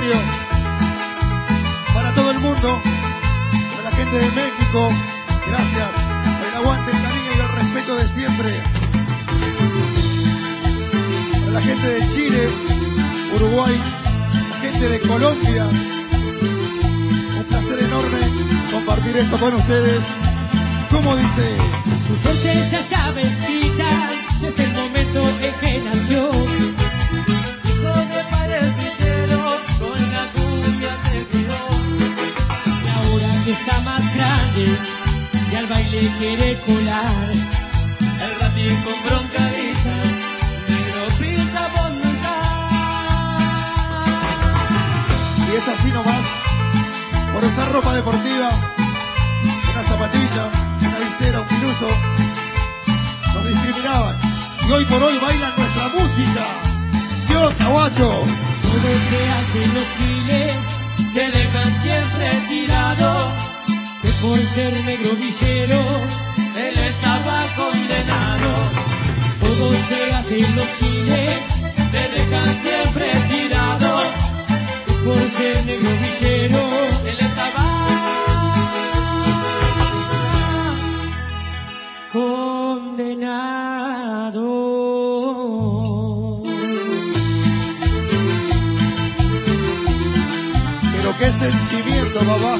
barrio, para todo el mundo, para la gente de México, gracias por el aguante, el cariño y el respeto de siempre. Para la gente de Chile, Uruguay, la gente de Colombia, un placer enorme compartir esto con ustedes. ¿Cómo dice? Sus noches ya cabecitas, desde el momento en que nació. Hijo de padres villeros, con la cumbia se crió. Y ahora que está más grande, y al baile quiere colar. El ratito con broncadita, negro pincha por montar. Y es así nomás, por esa ropa deportiva, una zapatilla, una visera, un piluso, nos discriminaban. Y hoy por hoy bailan nuestra música. Dios, caguacho. Todo se hace los giles, te dejan siempre tirado. Que por ser negro villero, él estaba condenado. Todo se hace los giles, te dejan siempre tirado. Que por ser negro villero, él estaba condenado. Pero qué sentimiento, papá.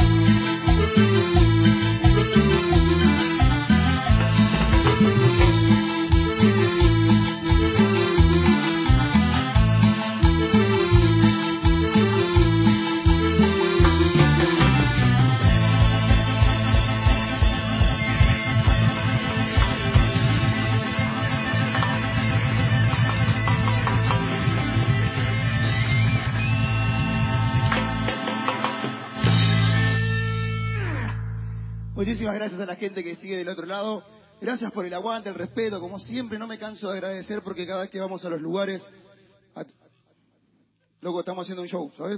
Muchísimas gracias a la gente que sigue del otro lado. Gracias por el aguante, el respeto. Como siempre, no me canso de agradecer porque cada vez que vamos a los lugares... Loco, estamos haciendo un show, ¿sabes?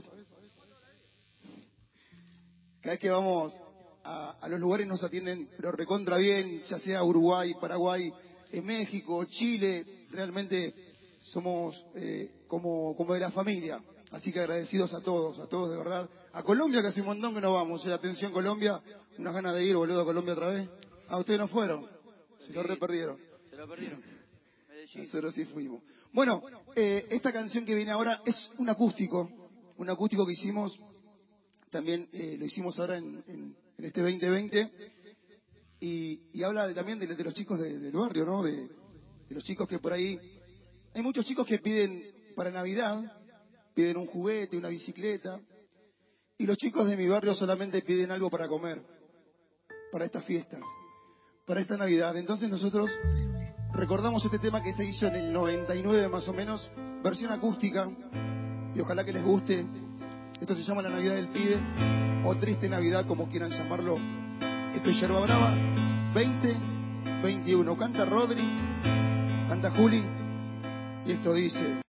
Cada vez que vamos a los lugares nos atienden, pero recontra bien, ya sea Uruguay, Paraguay, México, Chile. Realmente somos como de la familia. Así que agradecidos a todos de verdad. A Colombia, que hace un montón que no vamos. Atención Colombia, unas ganas de ir, boludo, a Colombia otra vez. Ah, ustedes no fueron. Se lo reperdieron. Se lo perdieron. Nosotros sí fuimos. Bueno, esta canción que viene ahora es un acústico que hicimos, también lo hicimos ahora en este 2020, y habla también de los chicos del barrio, ¿no? De los chicos que por ahí... Hay muchos chicos que piden para Navidad, piden un juguete, una bicicleta, y los chicos de mi barrio solamente piden algo para comer, para estas fiestas, para esta Navidad. Entonces nosotros recordamos este tema que se hizo en el 99 más o menos, versión acústica, y ojalá que les guste. Esto se llama La Navidad del Pibe, o Triste Navidad, como quieran llamarlo. Esto es Yerba Brava 2021. Canta Rodri, canta Juli, y esto dice...